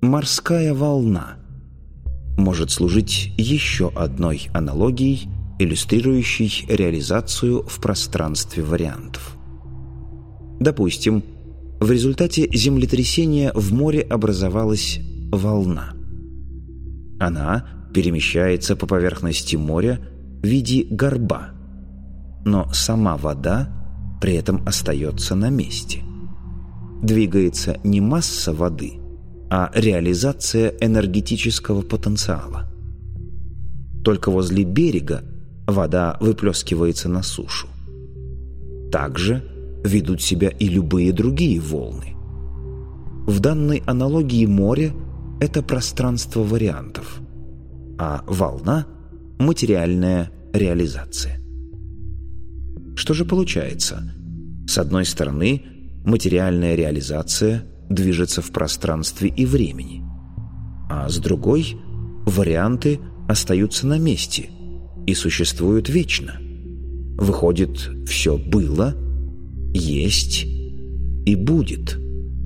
Морская волна может служить еще одной аналогией, иллюстрирующей реализацию в пространстве вариантов. Допустим, в результате землетрясения в море образовалась волна. Она перемещается по поверхности моря в виде горба, но сама вода при этом остается на месте. Двигается не масса воды, а реализация энергетического потенциала. Только возле берега вода выплескивается на сушу. Также ведут себя и любые другие волны. В данной аналогии море – это пространство вариантов, а волна – материальная реализация. Что же получается? С одной стороны, материальная реализация движется в пространстве и времени, а с другой – варианты остаются на месте и существуют вечно. Выходит, все было, есть и будет.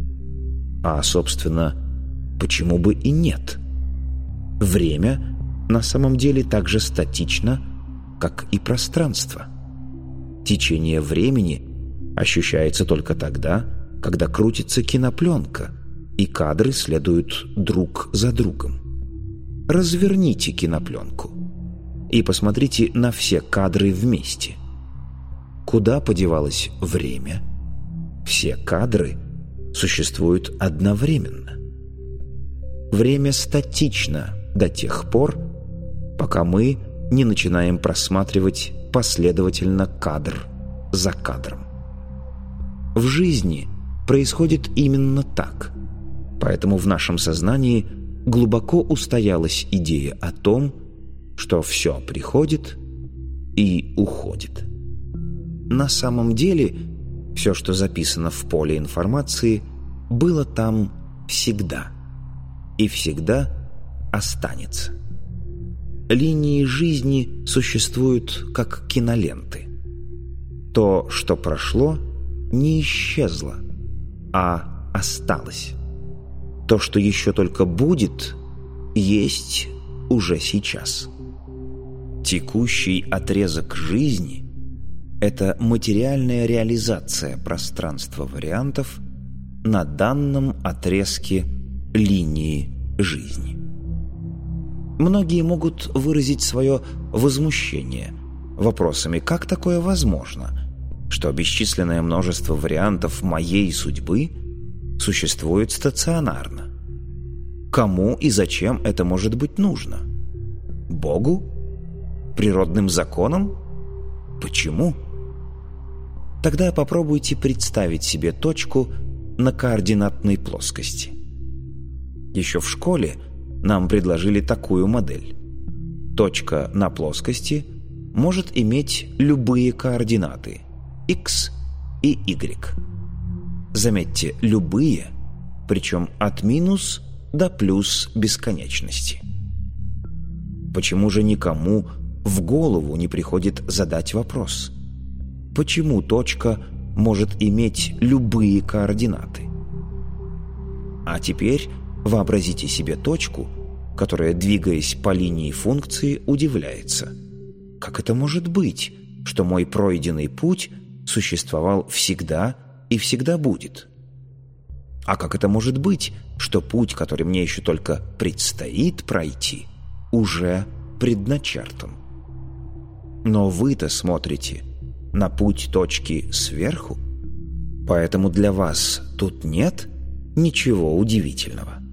А, собственно, почему бы и нет? Время на самом деле так же статично, как и пространство. Течение времени ощущается только тогда, когда крутится кинопленка, и кадры следуют друг за другом. Разверните кинопленку и посмотрите на все кадры вместе. Куда подевалось время? Все кадры существуют одновременно. Время статично до тех пор, пока мы не начинаем просматривать последовательно кадр за кадром. В жизни происходит именно так. Поэтому в нашем сознании глубоко устоялась идея о том, что все приходит и уходит. На самом деле, все, что записано в поле информации, было там всегда и всегда останется. Линии жизни существуют как киноленты. То, что прошло, не исчезло, а осталось. То, что еще только будет, есть уже сейчас. Текущий отрезок жизни – это материальная реализация пространства вариантов на данном отрезке линии жизни. Многие могут выразить свое возмущение вопросами: как такое возможно, что бесчисленное множество вариантов моей судьбы существует стационарно? Кому и зачем это может быть нужно? Богу? Природным законам? Почему? Тогда попробуйте представить себе точку на координатной плоскости. Еще в школе нам предложили такую модель. Точка на плоскости может иметь любые координаты – x и y. Заметьте, любые, причем от минус до плюс бесконечности. Почему же никому в голову не приходит задать вопрос: почему точка может иметь любые координаты? А теперь вообразите себе точку, которая, двигаясь по линии функции, удивляется: как это может быть, что мой пройденный путь существовал всегда и всегда будет? А как это может быть, что путь, который мне еще только предстоит пройти, уже предначертан? Но вы-то смотрите на путь точки сверху, поэтому для вас тут нет ничего удивительного.